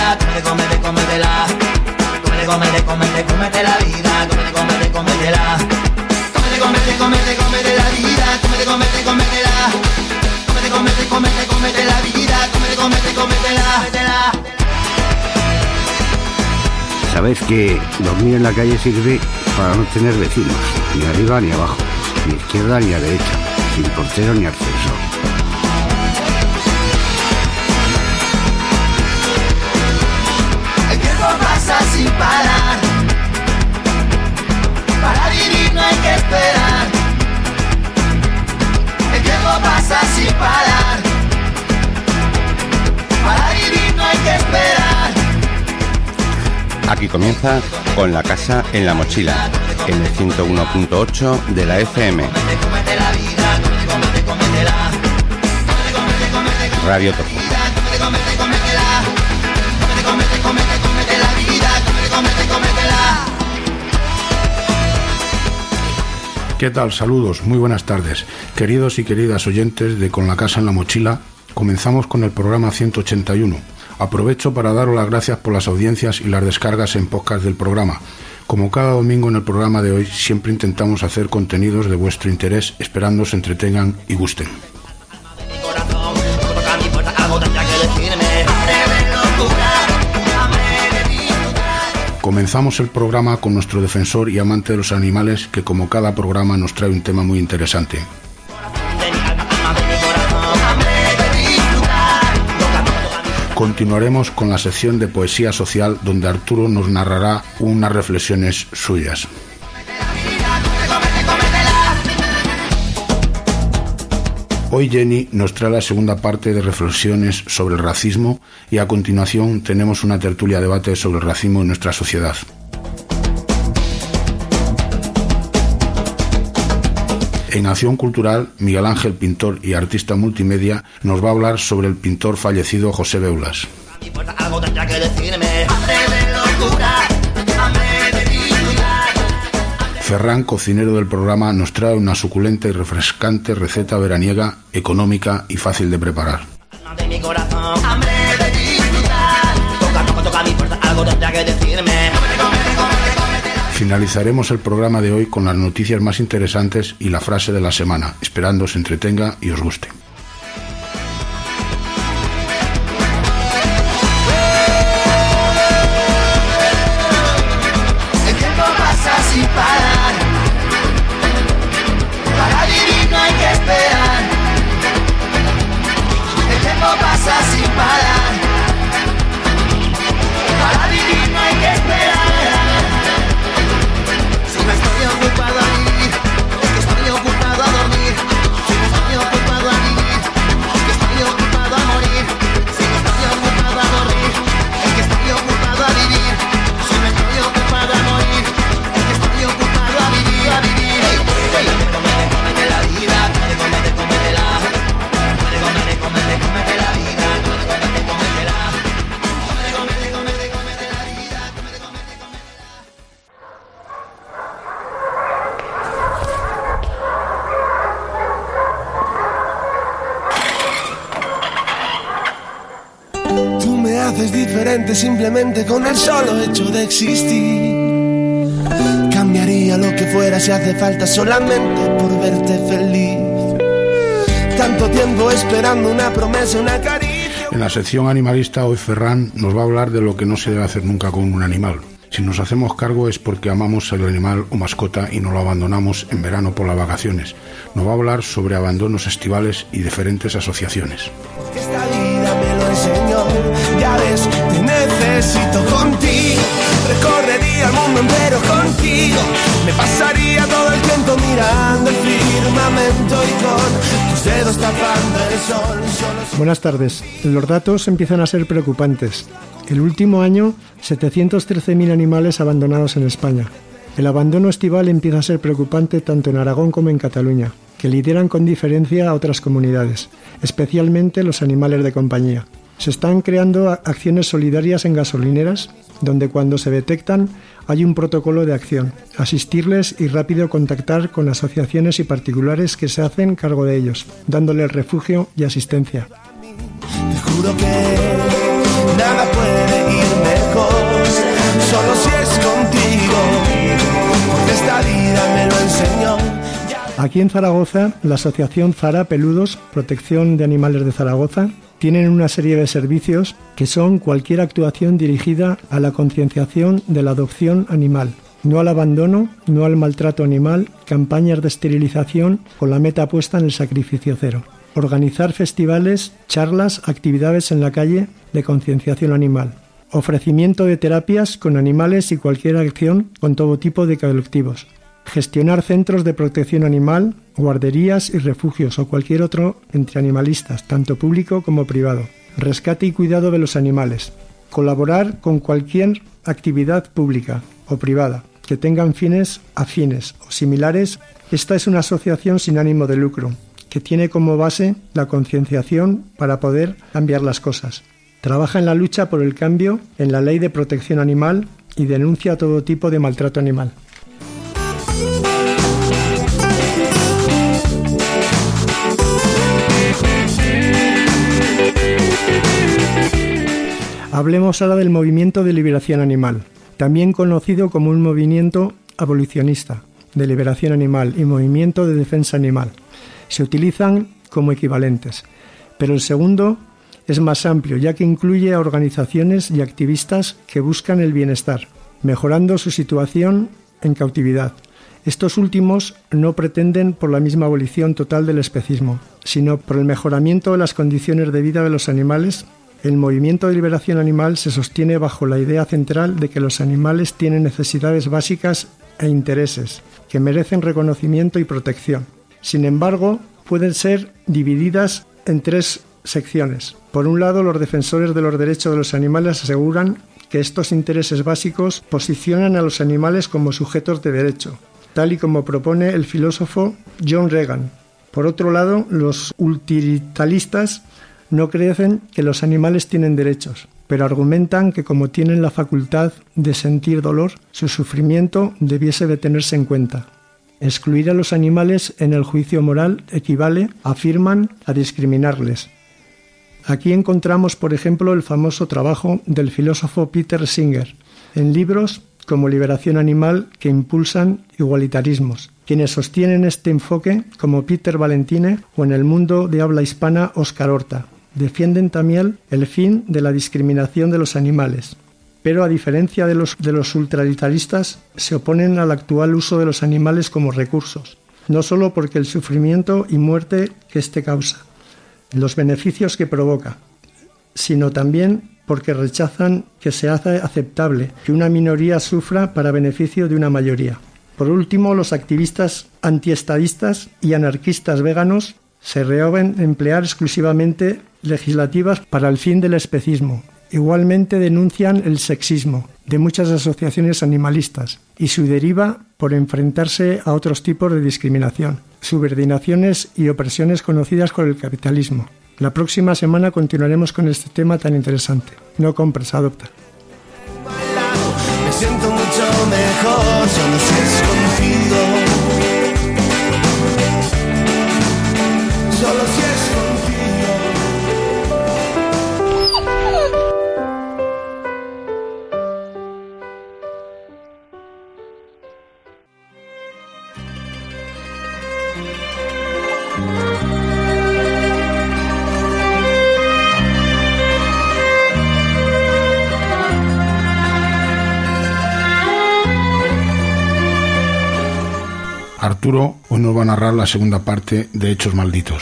vida, cómetela. Cómete la vida, cómetela. Cómete la vida, cómetela. Cómete la vida, cómetela. Sabéis que dormir en la calle sirve para no tener vecinos, ni arriba ni abajo, ni izquierda ni a derecha, sin portero ni ascensor. El tiempo pasa sin parar. Para vivir no hay que esperar. El tiempo pasa sin parar. Para vivir no hay que esperar. Aquí comienza Con la Casa en la Mochila, en el 101.8 de la FM. Radio Topo. ¿Qué tal? Saludos, muy buenas tardes. Queridos y queridas oyentes de Con la Casa en la Mochila, comenzamos con el programa 181. Aprovecho para daros las gracias por las audiencias y las descargas en podcast del programa. Como cada domingo en el programa de hoy, siempre intentamos hacer contenidos de vuestro interés, esperando se entretengan y gusten. Comenzamos el programa con nuestro defensor y amante de los animales, que como cada programa nos trae un tema muy interesante. Continuaremos con la sección de poesía social, donde Arturo nos narrará unas reflexiones suyas. Hoy Jenny nos trae la segunda parte de reflexiones sobre el racismo y a continuación tenemos una tertulia debate sobre el racismo en nuestra sociedad. En Acción Cultural, Miguel Ángel, pintor y artista multimedia, nos va a hablar sobre el pintor fallecido José Beulas. Ferran, cocinero del programa, nos trae una suculenta y refrescante receta veraniega, económica y fácil de preparar. Finalizaremos el programa de hoy con las noticias más interesantes y la frase de la semana, esperando os entretenga y os guste. El tiempo pasa sin parar. Para vivir no hay que esperar. El tiempo pasa sin parar. Para vivir no hay que esperar. Si no estoy ocupado a vivir, es que estoy ocupado a dormir. Si no estoy ocupado a vivir, es que estoy ocupado a morir. Si no estoy ocupado a dormir, es que estoy ocupado a vivir. Si no estoy ocupado a morir, es que estoy ocupado a vivir, a vivir. Cómete la vida, cómetela. Cómete la vida, cómetela. Cómete la vida, Tú me haces diferente simplemente con el solo hecho de existir. Cambiaría lo que fuera si hace falta solamente por verte feliz. Tanto tiempo esperando una promesa, una caricia. En la sección animalista, hoy Ferran nos va a hablar de lo que no se debe hacer nunca con un animal. Si nos hacemos cargo es porque amamos al animal o mascota y no lo abandonamos en verano por las vacaciones. Nos va a hablar sobre abandonos estivales y diferentes asociaciones. Que esta vida me lo enseñó. Ya ves, te necesito contigo. Recorrería el mundo entero contigo. Me pasaría todo el tiempo mirando el firmamento y con tus dedos tapando el sol. Buenas tardes. Los datos empiezan a ser preocupantes. El último año, 713.000 animales abandonados en España. El abandono estival empieza a ser preocupante tanto en Aragón como en Cataluña, que lideran con diferencia a otras comunidades, especialmente los animales de compañía. Se están creando acciones solidarias en gasolineras, donde cuando se detectan hay un protocolo de acción, asistirles y rápido contactar con asociaciones y particulares que se hacen cargo de ellos, dándoles refugio y asistencia. Te juro que nada puede ir mejor, solo si es contigo, porque esta vida me lo enseñó. Aquí en Zaragoza, la asociación Zara Peludos, Protección de Animales de Zaragoza, tienen una serie de servicios que son cualquier actuación dirigida a la concienciación de la adopción animal, no al abandono, no al maltrato animal, campañas de esterilización con la meta puesta en el sacrificio cero. Organizar festivales, charlas, actividades en la calle de concienciación animal. Ofrecimiento de terapias con animales y cualquier acción con todo tipo de colectivos. Gestionar centros de protección animal, guarderías y refugios o cualquier otro entre animalistas, tanto público como privado. Rescate y cuidado de los animales. Colaborar con cualquier actividad pública o privada que tengan fines afines o similares. Esta es una asociación sin ánimo de lucro que tiene como base la concienciación para poder cambiar las cosas. Trabaja en la lucha por el cambio en la ley de protección animal y denuncia todo tipo de maltrato animal. Hablemos ahora del movimiento de liberación animal, también conocido como un movimiento abolicionista de liberación animal y movimiento de defensa animal. Se utilizan como equivalentes, pero el segundo es más amplio, ya que incluye a organizaciones y activistas que buscan el bienestar, mejorando su situación en cautividad. Estos últimos no pretenden por la misma abolición total del especismo, sino por el mejoramiento de las condiciones de vida de los animales. El movimiento de liberación animal se sostiene bajo la idea central de que los animales tienen necesidades básicas e intereses que merecen reconocimiento y protección. Sin embargo, pueden ser divididas en tres secciones. Por un lado, los defensores de los derechos de los animales aseguran que estos intereses básicos posicionan a los animales como sujetos de derecho, tal y como propone el filósofo John Regan. Por otro lado, los utilitaristas no creen que los animales tienen derechos, pero argumentan que como tienen la facultad de sentir dolor, su sufrimiento debiese de tenerse en cuenta. Excluir a los animales en el juicio moral equivale, afirman, a discriminarles. Aquí encontramos, por ejemplo, el famoso trabajo del filósofo Peter Singer, en libros como Liberación Animal que impulsan igualitarismos. Quienes sostienen este enfoque, como Peter Valentine o en el mundo de habla hispana Óscar Horta, defienden también el fin de la discriminación de los animales, pero a diferencia de los ultralitaristas, se oponen al actual uso de los animales como recursos, no solo porque el sufrimiento y muerte que éste causa, los beneficios que provoca, sino también porque rechazan que se hace aceptable que una minoría sufra para beneficio de una mayoría. Por último, los activistas antiestadistas y anarquistas veganos se rehusan a emplear exclusivamente legislativas para el fin del especismo. Igualmente denuncian el sexismo de muchas asociaciones animalistas y su deriva por enfrentarse a otros tipos de discriminación, subordinaciones y opresiones conocidas por el capitalismo. La próxima semana continuaremos con este tema tan interesante. No compres, adopta. Me siento mucho mejor solo si es contigo. Solo si es Arturo hoy nos va a narrar la segunda parte de Hechos Malditos.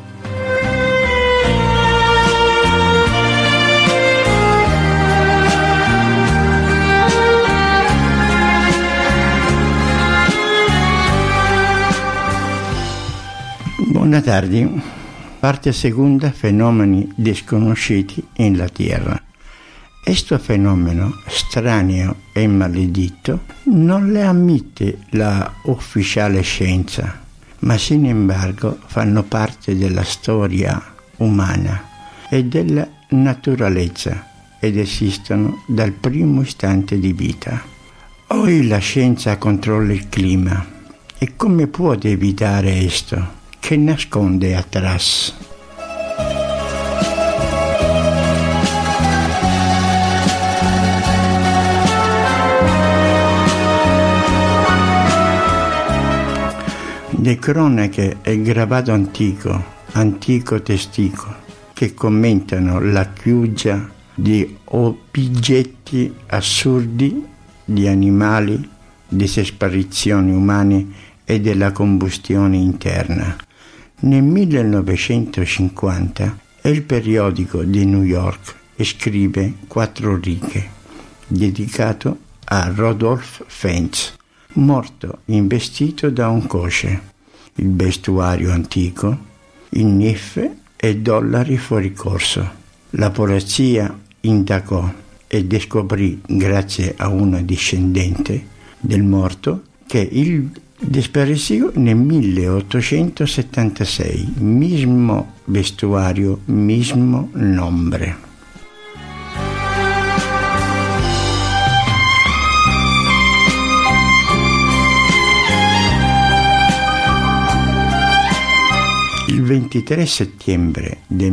Buona tarde. Parte seconda, fenomeni desconosciuti in la Terra. Questo fenomeno strano e maledetto non le ammette la ufficiale scienza, ma sin embargo fanno parte della storia umana e della naturalezza ed esistono dal primo istante di vita. Oggi la scienza controlla il clima e come può evitare questo? Che nasconde atrás? Le cronache e gravato antico testico, che commentano la chiusa di oggetti assurdi, di animali, di sparizioni umane e della combustione interna. Nel 1950 il periodico di New York scrive 4 righe dedicato a Rodolphe Fentz, morto investito da un coce, il vestuario antico, il NIF e dollari fuori corso. La polizia indagò e scoprì, grazie a una discendente del morto, che il disparazione nel 1876, mismo vestuario, mismo nombre. Il 23 settembre del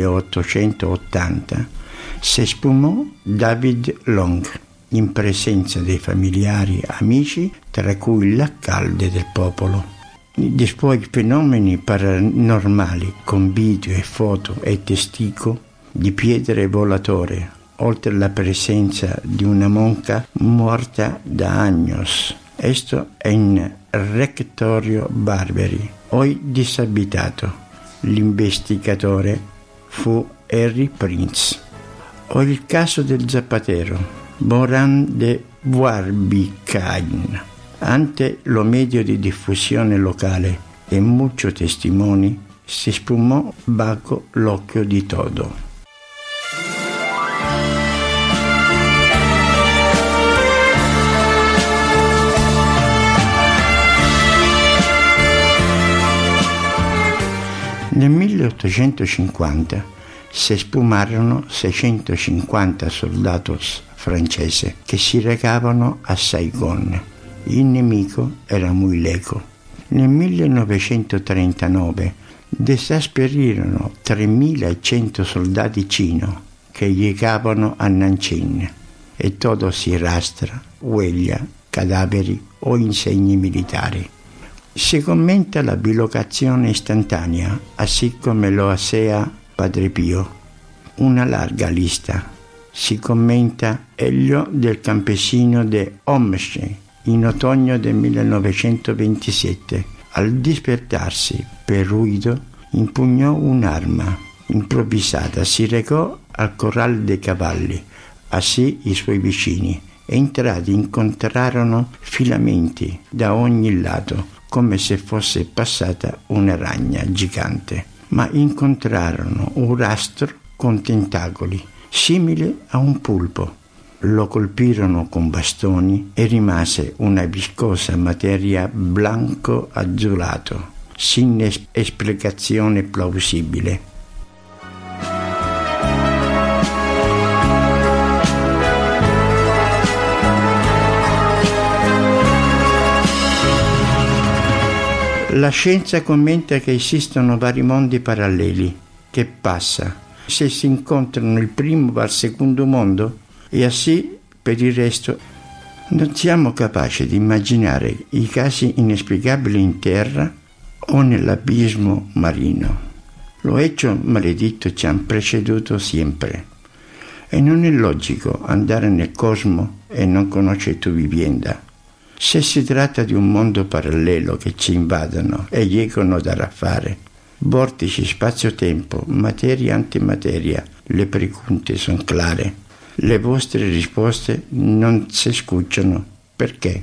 1880 si sfumò David Long in presenza dei familiari amici, tra cui l'alcalde del popolo. Di suoi fenomeni paranormali con video e foto e testigo di pietre volatore, oltre alla presenza di una monca morta da años. Esto in Rectorio Barberi, hoy disabitato. L'investigatore fu Harry Prince. O il caso del zappatero Moran de Warbicain. Ante lo medio di diffusione locale e muchos testimoni, si sfumò bajo l'occhio di todo. Nel 1850 si sfumarono 650 soldati francesi che si recavano a Saigon. Il nemico era muy lejos. Nel 1939 desasperirono 3.100 soldati cino che llegavano a Nanjing e todo si rastra, huella, cadaveri o insegni militari. Si commenta la bilocazione istantanea, così come lo hacía Padre Pio. Una larga lista. Si commenta Elio del campesino di Omsk in otoño del 1927. Al despertarsi per ruido, impugnò un'arma improvvisata, si recò al corral dei cavalli, così i suoi vicini. Entrati incontrarono filamenti da ogni lato, come se fosse passata una ragna gigante, ma incontrarono un rastro con tentacoli, simile a un pulpo. Lo colpirono con bastoni e rimase una viscosa materia blanco-azzurrato, sin spiegazione plausibile. La scienza commenta che esistono vari mondi paralleli. Che passa? Se si incontrano il primo va al secondo mondo? E così per il resto. Non siamo capaci di immaginare i casi inesplicabili in terra o nell'abismo marino. Lo hecho maledetto ci ha preceduto sempre. E non è logico andare nel cosmo e non conoscere tua vivienda. Se si tratta di un mondo parallelo che ci invadono e llegano da raffare, vortici spazio-tempo, materia-antimateria, le pregunte sono clare. Le vostre risposte non si scucciano. Perché?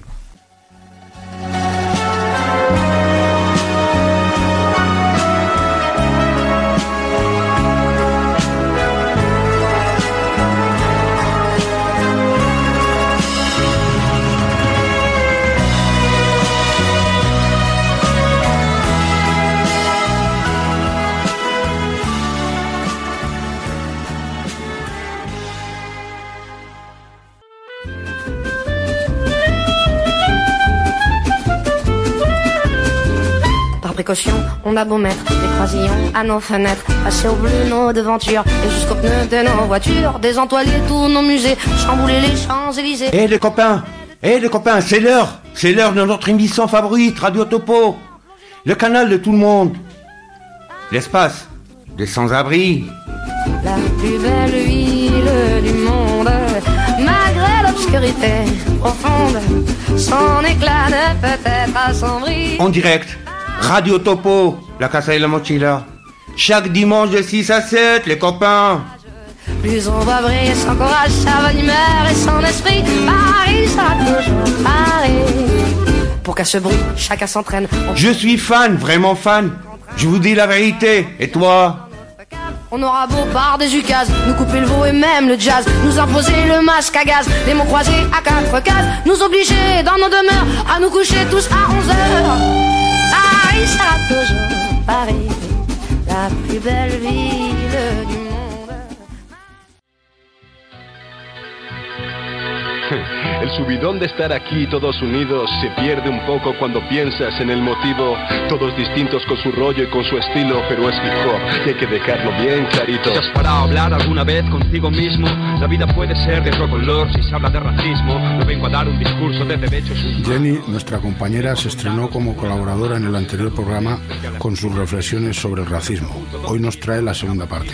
Précaution, on a beau mettre des croisillons à nos fenêtres, passer au bleu nos devantures et jusqu'aux pneus de nos voitures, désentoiler tous nos musées, chambouler les Champs-Élysées. Eh les copains, c'est l'heure de notre émission favorite, Radio Topo. Le canal de tout le monde. L'espace des sans-abri. La plus belle ville du monde, malgré l'obscurité profonde, son éclat ne peut être assombri. En direct, Radio Topo, la Casa de la Mochila. Chaque dimanche de 6 à 7, les copains. Plus on va briller son courage, sa bonne humeur et son esprit, Paris sera toujours Paris. Pour qu'à ce bruit, chacun s'entraîne. Je suis fan, vraiment fan. Je vous dis la vérité. Et toi? On aura beau par des ukases, nous couper le veau et même le jazz, nous imposer le masque à gaz, des mots croisés à 4 cases, nous obliger dans nos demeures à nous coucher tous à 11h. Paris sera toujours Paris, la plus belle ville du monde. El subidón de estar aquí todos unidos se pierde un poco cuando piensas en el motivo. Todos distintos con su rollo y con su estilo, pero es hip hop y hay que dejarlo bien clarito. ¿Te has parado a hablar alguna vez contigo mismo? La vida puede ser de otro color si se habla de racismo. No vengo a dar un discurso de derechos humanos. Jenny, nuestra compañera, se estrenó como colaboradora en el anterior programa con sus reflexiones sobre el racismo. Hoy nos trae la segunda parte.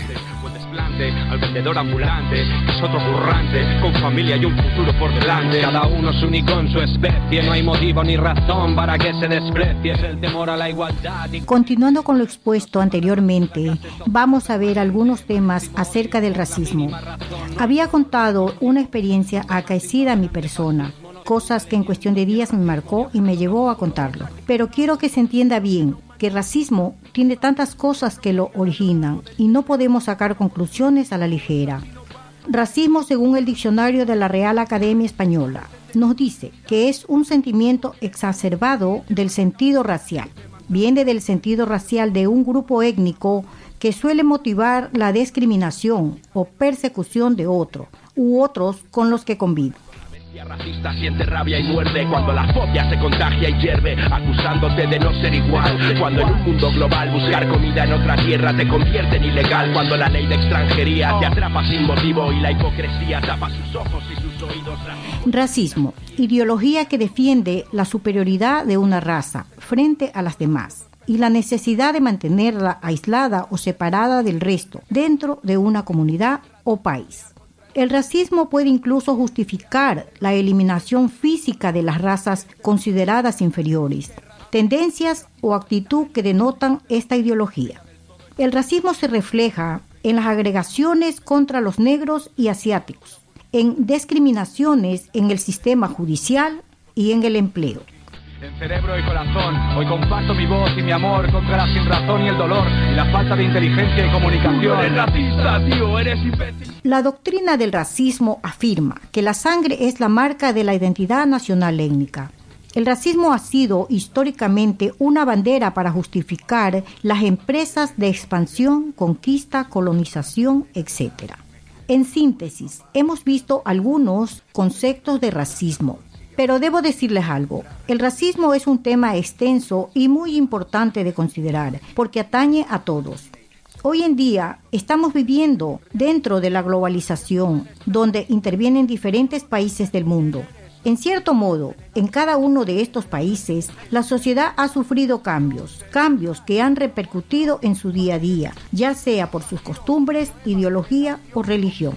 Al vendedor ambulante, que es otro currante, con familia y un futuro por delante. Cada uno es único en su especie, no hay motivo ni razón para que se desprecie. Es el temor a la igualdad. Continuando con lo expuesto anteriormente, vamos a ver algunos temas acerca del racismo. Había contado una experiencia acaecida a mi persona, cosas que en cuestión de días me marcó y me llevó a contarlo. Pero quiero que se entienda bien que el racismo tiene tantas cosas que lo originan y no podemos sacar conclusiones a la ligera. Racismo, según el diccionario de la Real Academia Española, nos dice que es un sentimiento exacerbado del sentido racial. Viene del sentido racial de un grupo étnico que suele motivar la discriminación o persecución de otro u otros con los que convive. La racista siente rabia y muerde cuando la fobia se contagia y hierve, acusándote de no ser igual. Cuando en un mundo global buscar comida en otra tierra te convierte en ilegal. Cuando la ley de extranjería te atrapa sin motivo y la hipocresía tapa sus ojos y sus oídos. Racismo, ideología que defiende la superioridad de una raza frente a las demás y la necesidad de mantenerla aislada o separada del resto dentro de una comunidad o país. El racismo puede incluso justificar la eliminación física de las razas consideradas inferiores, tendencias o actitud que denotan esta ideología. El racismo se refleja en las agregaciones contra los negros y asiáticos, en discriminaciones en el sistema judicial y en el empleo. En cerebro y corazón, hoy comparto mi voz y mi amor contra la sinrazón y el dolor y la falta de inteligencia y comunicación. Eres racista, tío, eres imbécil. La doctrina del racismo afirma que la sangre es la marca de la identidad nacional étnica. El racismo ha sido históricamente una bandera para justificar las empresas de expansión, conquista, colonización, etc. En síntesis, hemos visto algunos conceptos de racismo. Pero debo decirles algo, el racismo es un tema extenso y muy importante de considerar, porque atañe a todos. Hoy en día estamos viviendo dentro de la globalización, donde intervienen diferentes países del mundo. En cierto modo, en cada uno de estos países, la sociedad ha sufrido cambios que han repercutido en su día a día, ya sea por sus costumbres, ideología o religión.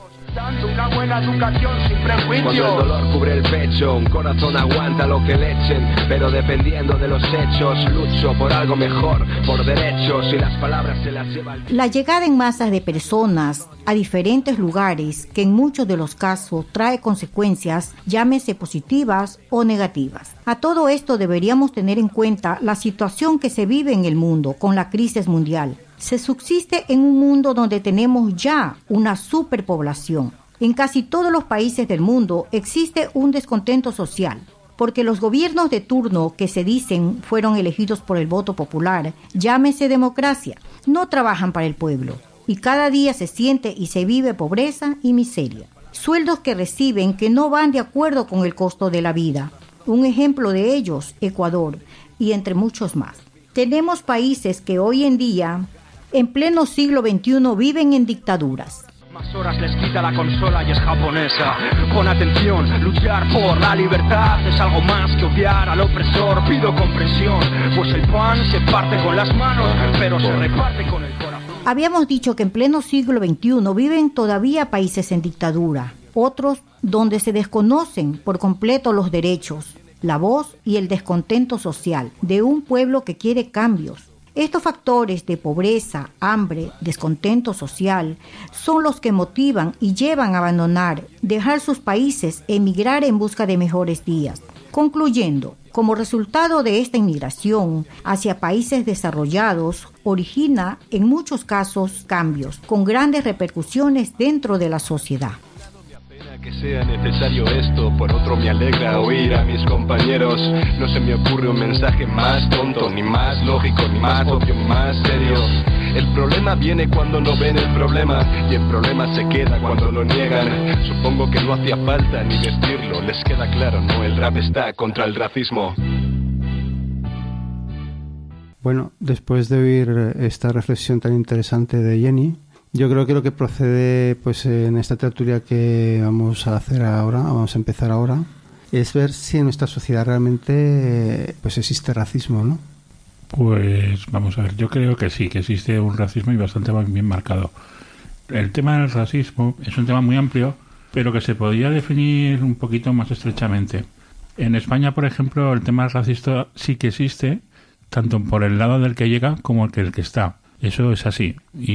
Una buena educación sin prejuicios. Cuando el dolor cubre el pecho, un corazón aguanta lo que le echen, pero dependiendo de los hechos, lucho por algo mejor, por derechos y las palabras se las lleva el... La llegada en masas de personas a diferentes lugares, que en muchos de los casos trae consecuencias, llámese positivas o negativas. A todo esto deberíamos tener en cuenta la situación que se vive en el mundo con la crisis mundial. Se subsiste en un mundo donde tenemos ya una superpoblación. En casi todos los países del mundo existe un descontento social, porque los gobiernos de turno que se dicen fueron elegidos por el voto popular, llámese democracia, no trabajan para el pueblo, y cada día se siente y se vive pobreza y miseria. Sueldos que reciben que no van de acuerdo con el costo de la vida. Un ejemplo de ellos, Ecuador, y entre muchos más. Tenemos países que hoy en día, en pleno siglo XXI, viven en dictaduras. Más horas les quita la consola y es japonesa. Pon atención, luchar por la libertad es algo más que odiar al opresor. Pido comprensión, pues el pan se parte con las manos, pero se reparte con el corazón. Habíamos dicho que en pleno siglo XXI viven todavía países en dictadura, otros donde se desconocen por completo los derechos, la voz y el descontento social de un pueblo que quiere cambios. Estos factores de pobreza, hambre, descontento social son los que motivan y llevan a abandonar, dejar sus países, emigrar en busca de mejores días. Concluyendo, como resultado de esta inmigración hacia países desarrollados, origina en muchos casos cambios con grandes repercusiones dentro de la sociedad. Que sea necesario esto, por otro me alegra oír a mis compañeros. No se me ocurre un mensaje más tonto, ni más lógico, ni más obvio, ni más serio. El problema viene cuando no ven el problema, y el problema se queda cuando lo niegan. Supongo que no hacía falta ni decirlo, les queda claro, ¿no? El rap está contra el racismo. Bueno, después de oír esta reflexión tan interesante de Jenny, yo creo que lo que procede pues en esta tertulia que vamos a empezar ahora, es ver si en nuestra sociedad realmente pues existe racismo, ¿no? Pues vamos a ver, yo creo que sí, que existe un racismo y bastante bien marcado. El tema del racismo es un tema muy amplio, pero que se podría definir un poquito más estrechamente. En España, por ejemplo, el tema racista sí que existe, tanto por el lado del que llega como el que está. Eso es así.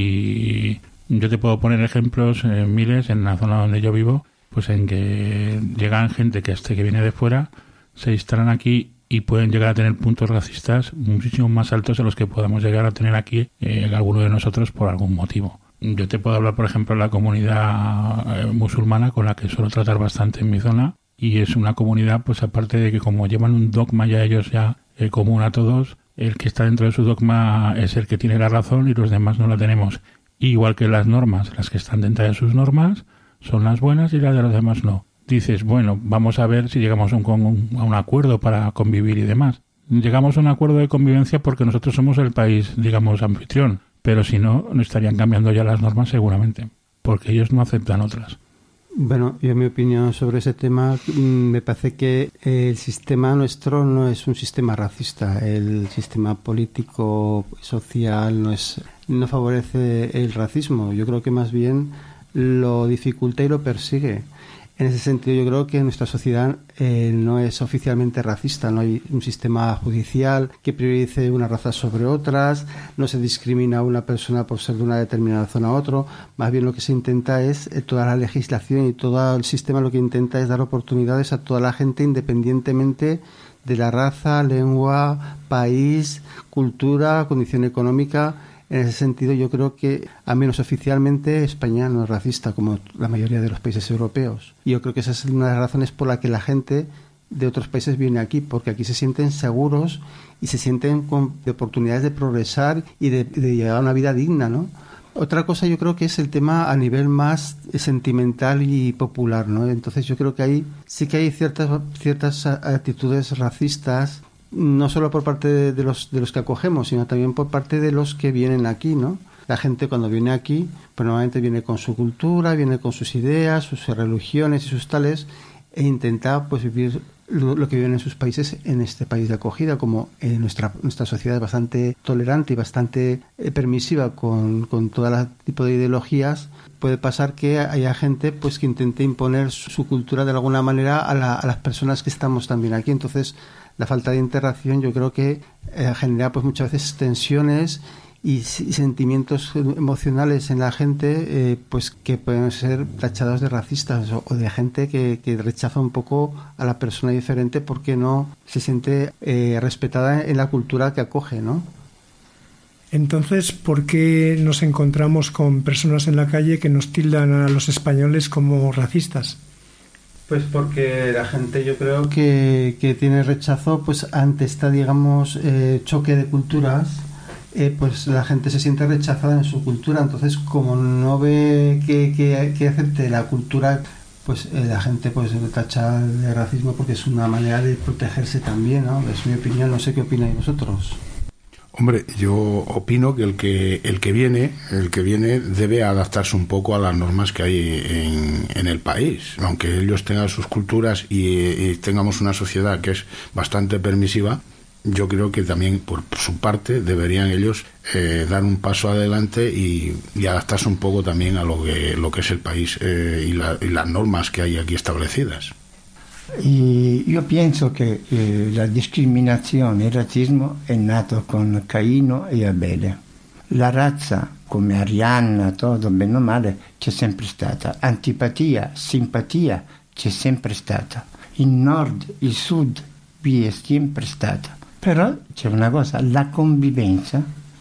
Y yo te puedo poner ejemplos miles en la zona donde yo vivo, pues en que llegan gente que viene de fuera, se instalan aquí y pueden llegar a tener puntos racistas muchísimo más altos de los que podamos llegar a tener aquí alguno de nosotros por algún motivo. Yo te puedo hablar, por ejemplo, de la comunidad musulmana con la que suelo tratar bastante en mi zona, y es una comunidad, pues aparte de que como llevan un dogma ya ellos ya común a todos, el que está dentro de su dogma es el que tiene la razón y los demás no la tenemos. Igual que las normas, las que están dentro de sus normas son las buenas y las de los demás no. Dices, bueno, vamos a ver si llegamos a un acuerdo para convivir y demás. Llegamos a un acuerdo de convivencia porque nosotros somos el país, digamos, anfitrión, pero si no, no estarían cambiando ya las normas seguramente, porque ellos no aceptan otras. Bueno, yo en mi opinión sobre ese tema me parece que el sistema nuestro no es un sistema racista. El sistema político, social no favorece el racismo. Yo creo que más bien lo dificulta y lo persigue. En ese sentido, yo creo que nuestra sociedad no es oficialmente racista. No hay un sistema judicial que priorice una raza sobre otras, no se discrimina a una persona por ser de una determinada zona a otro. Más bien lo que se intenta es, toda la legislación y todo el sistema lo que intenta es dar oportunidades a toda la gente independientemente de la raza, lengua, país, cultura, condición económica. En ese sentido, yo creo que, al menos oficialmente, España no es racista como la mayoría de los países europeos. Y yo creo que esa es una de las razones por la que la gente de otros países viene aquí, porque aquí se sienten seguros y se sienten con oportunidades de progresar y de llevar una vida digna, ¿no? Otra cosa yo creo que es el tema a nivel más sentimental y popular, ¿no? Entonces yo creo que ahí sí que hay ciertas actitudes racistas, no solo por parte de los que acogemos, sino también por parte de los que vienen aquí, ¿no? La gente cuando viene aquí, pues normalmente viene con su cultura, viene con sus ideas, sus religiones y sus tales, e intenta pues vivir lo que viven en sus países en este país de acogida. Como nuestra sociedad es bastante tolerante y bastante permisiva con todo tipo de ideologías, puede pasar que haya gente pues que intente imponer su cultura de alguna manera a las personas que estamos también aquí. Entonces la falta de interacción yo creo que genera pues muchas veces tensiones y sentimientos emocionales en la gente pues que pueden ser tachados de racistas o de gente que rechaza un poco a la persona diferente porque no se siente respetada en la cultura que acoge, ¿no? Entonces, ¿por qué nos encontramos con personas en la calle que nos tildan a los españoles como racistas? Pues porque la gente yo creo que tiene rechazo pues ante esta, digamos, choque de culturas. Pues la gente se siente rechazada en su cultura, entonces como no ve que acepte la cultura, pues la gente pues tacha de racismo porque es una manera de protegerse también, ¿no? Es mi opinión, no sé qué opináis vosotros. Hombre, yo opino que el que viene debe adaptarse un poco a las normas que hay en el país. Aunque ellos tengan sus culturas y tengamos una sociedad que es bastante permisiva, yo creo que también por su parte deberían ellos dar un paso adelante y adaptarse un poco también a lo que es el país y las normas que hay aquí establecidas. Y yo pienso que la discriminación y el razzismo è nato con Caino e Abele. La razza, come Arianna, todo bene o male, c'è sempre stata. Antipatia, simpatia, c'è sempre stata. Il nord, il sud, vi è sempre stata. Però c'è una cosa, la convivenza,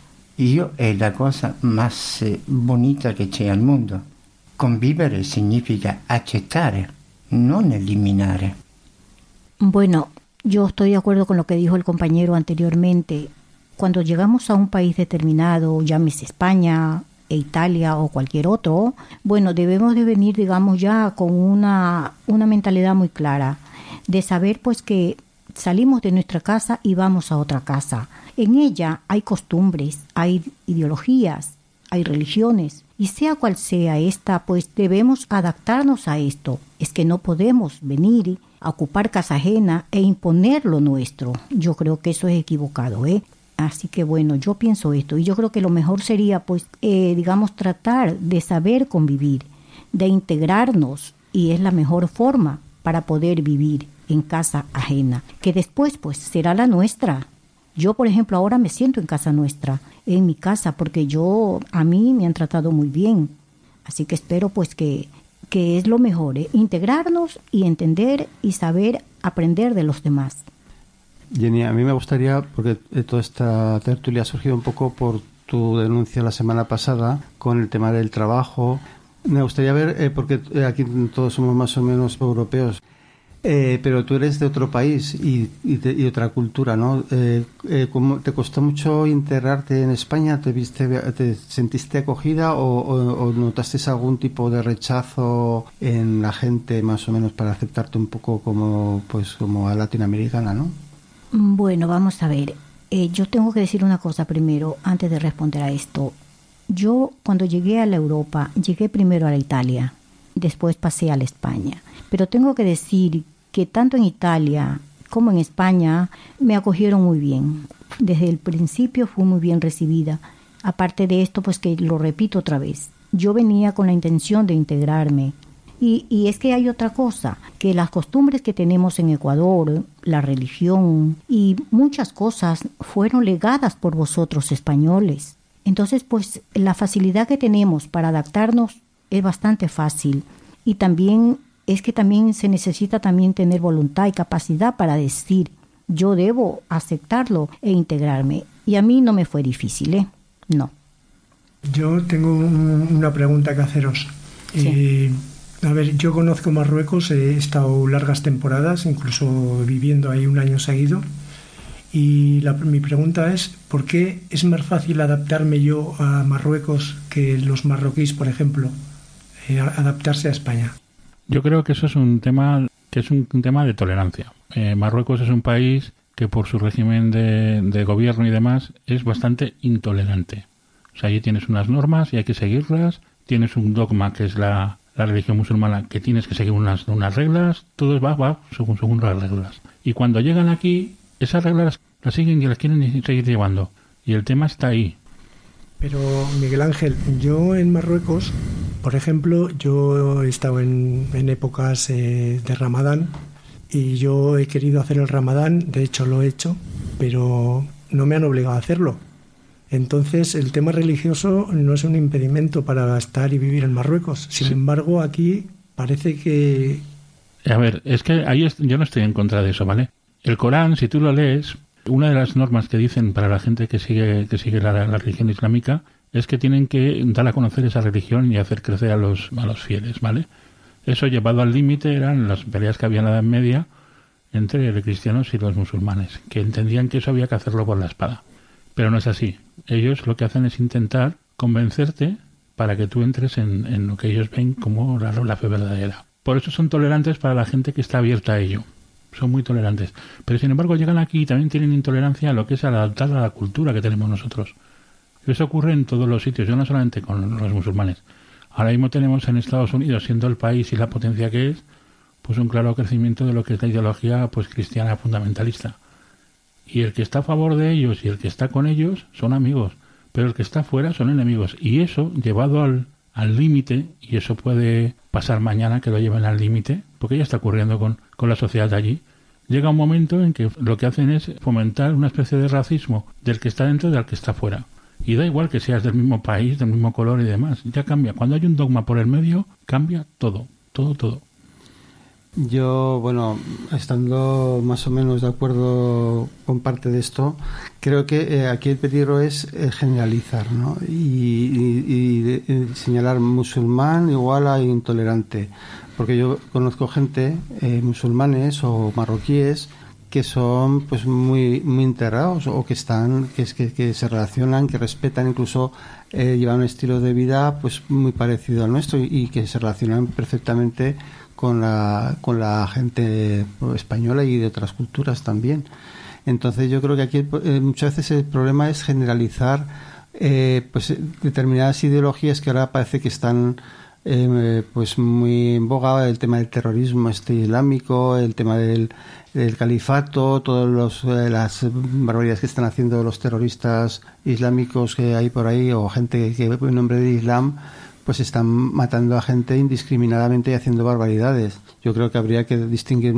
è la cosa más bonita che c'è al mondo. Convivere significa accettare, non eliminare. Bueno, yo estoy de acuerdo con lo que dijo el compañero anteriormente. Cuando llegamos a un país determinado, llámese España, Italia o cualquier otro, bueno, debemos de venir, digamos, ya con una mentalidad muy clara, de saber pues que salimos de nuestra casa y vamos a otra casa. En ella hay costumbres, hay ideologías, hay religiones, y sea cual sea esta, pues debemos adaptarnos a esto. Es que no podemos venir a ocupar casa ajena e imponer lo nuestro. Yo creo que eso es equivocado, ¿eh? Así que bueno, yo pienso esto, y yo creo que lo mejor sería, pues, digamos, tratar de saber convivir, de integrarnos, y es la mejor forma para poder vivir en casa ajena, que después, pues, será la nuestra. Yo, por ejemplo, ahora me siento en casa nuestra, en mi casa, porque a mí me han tratado muy bien. Así que espero, pues, que es lo mejor, integrarnos y entender y saber aprender de los demás. Jenny, a mí me gustaría, porque toda esta tertulia ha surgido un poco por tu denuncia la semana pasada con el tema del trabajo. Me gustaría ver, porque aquí todos somos más o menos europeos, pero tú eres de otro país y otra cultura, ¿no? ¿Cómo te costó mucho integrarte en España? ¿Te sentiste acogida o notaste algún tipo de rechazo en la gente más o menos para aceptarte un poco como a latinoamericana, ¿no? Bueno, vamos a ver. Yo tengo que decir una cosa primero, antes de responder a esto. Yo, cuando llegué a la Europa, llegué primero a la Italia, después pasé a la España. Pero tengo que decir que tanto en Italia como en España me acogieron muy bien. Desde el principio fui muy bien recibida. Aparte de esto, pues que lo repito otra vez, yo venía con la intención de integrarme. Y es que hay otra cosa, que las costumbres que tenemos en Ecuador, la religión y muchas cosas fueron legadas por vosotros españoles. Entonces, pues la facilidad que tenemos para adaptarnos es bastante fácil. Y también es que también se necesita también tener voluntad y capacidad para decir, yo debo aceptarlo e integrarme. Y a mí no me fue difícil, ¿eh? No. Yo tengo una pregunta que haceros. Sí. A ver, yo conozco Marruecos, he estado largas temporadas, incluso viviendo ahí un año seguido. Y mi pregunta es, ¿por qué es más fácil adaptarme yo a Marruecos que los marroquíes, por ejemplo, adaptarse a España? Yo creo que eso es un tema de tolerancia. Marruecos es un país que por su régimen de gobierno y demás es bastante intolerante. O sea, allí tienes unas normas y hay que seguirlas, tienes un dogma que es la religión musulmana, que tienes que seguir unas reglas, todo va según las reglas. Y cuando llegan aquí, esas reglas las siguen y las quieren seguir llevando. Y el tema está ahí. Pero, Miguel Ángel, yo en Marruecos, por ejemplo, yo he estado en épocas de Ramadán y yo he querido hacer el Ramadán, de hecho lo he hecho, pero no me han obligado a hacerlo. Entonces, el tema religioso no es un impedimento para estar y vivir en Marruecos. Sin embargo, aquí parece que... A ver, es que ahí yo no estoy en contra de eso, ¿vale? El Corán, si tú lo lees, una de las normas que dicen para la gente que sigue la religión islámica es que tienen que dar a conocer esa religión y hacer crecer a los fieles, ¿vale? Eso llevado al límite eran las peleas que había en la Edad Media entre los cristianos y los musulmanes, que entendían que eso había que hacerlo por la espada. Pero no es así. Ellos lo que hacen es intentar convencerte para que tú entres en lo que ellos ven como la fe verdadera. Por eso son tolerantes para la gente que está abierta a ello. son muy tolerantes. Pero sin embargo llegan aquí y también tienen intolerancia a lo que es adaptada a la cultura que tenemos nosotros. Eso ocurre en todos los sitios, yo no solamente con los musulmanes. Ahora mismo tenemos en Estados Unidos, siendo el país y la potencia que es, pues un claro crecimiento de lo que es la ideología pues cristiana fundamentalista. Y el que está a favor de ellos y el que está con ellos son amigos, pero el que está fuera son enemigos. Y eso, llevado al límite, y eso puede pasar mañana que lo lleven al límite, porque ya está ocurriendo con la sociedad de allí, llega un momento en que lo que hacen es fomentar una especie de racismo del que está dentro y del que está fuera. Y da igual que seas del mismo país, del mismo color y demás, ya cambia. Cuando hay un dogma por el medio, cambia todo. Yo, bueno, estando más o menos de acuerdo con parte de esto, creo que aquí el peligro es generalizar, ¿no? Y señalar musulmán igual a intolerante. Porque yo conozco gente, musulmanes o marroquíes, que son pues muy integrados o que están que se relacionan, que respetan, incluso llevan un estilo de vida pues muy parecido al nuestro y que se relacionan perfectamente con la gente española y de otras culturas también. Entonces yo creo que aquí muchas veces el problema es generalizar pues determinadas ideologías que ahora parece que están pues muy en boga, el tema del terrorismo islámico, el tema del califato, todas las barbaridades que están haciendo los terroristas islámicos que hay por ahí, o gente que en nombre del Islam pues están matando a gente indiscriminadamente y haciendo barbaridades. Yo creo que habría que distinguir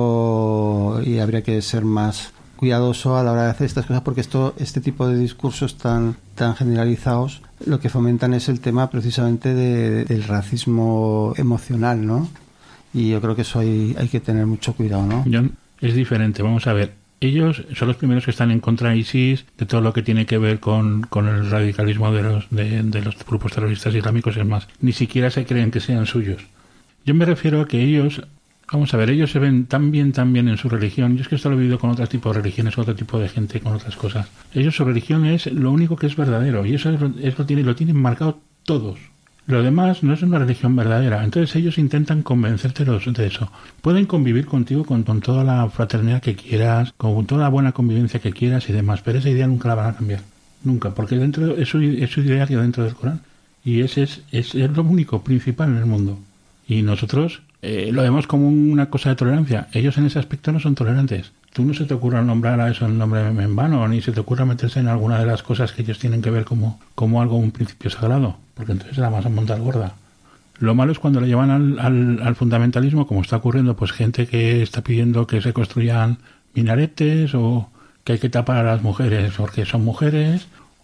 mucho y habría que ser más cuidadoso a la hora de hacer estas cosas, porque este tipo de discursos tan generalizados lo que fomentan es el tema precisamente del racismo emocional, ¿no? Y yo creo que eso hay que tener mucho cuidado, ¿no? John, es diferente. Vamos a ver. Ellos son los primeros que están en contra de ISIS, de todo lo que tiene que ver con el radicalismo de los grupos terroristas islámicos. Es más, ni siquiera se creen que sean suyos. Yo me refiero a que ellos, vamos a ver, ellos se ven tan bien en su religión. Yo es que esto lo he vivido con otros tipos de religiones, con otro tipo de gente, con otras cosas. Ellos, su religión es lo único que es verdadero, y eso lo tienen marcado todos. Lo demás no es una religión verdadera. Entonces ellos intentan convencerte de eso. Pueden convivir contigo con toda la fraternidad que quieras, con toda la buena convivencia que quieras y demás, pero esa idea nunca la van a cambiar. Nunca, porque dentro es su ideario dentro del Corán. Y ese es lo único, principal en el mundo. Y nosotros lo vemos como una cosa de tolerancia. Ellos en ese aspecto no son tolerantes. Tú no se te ocurra nombrar a eso en nombre en vano, ni se te ocurra meterse en alguna de las cosas que ellos tienen que ver como algo, un principio sagrado, porque entonces la vas a montar gorda. Lo malo es cuando le llevan al fundamentalismo, como está ocurriendo, pues gente que está pidiendo que se construyan minaretes, o que hay que tapar a las mujeres porque son mujeres,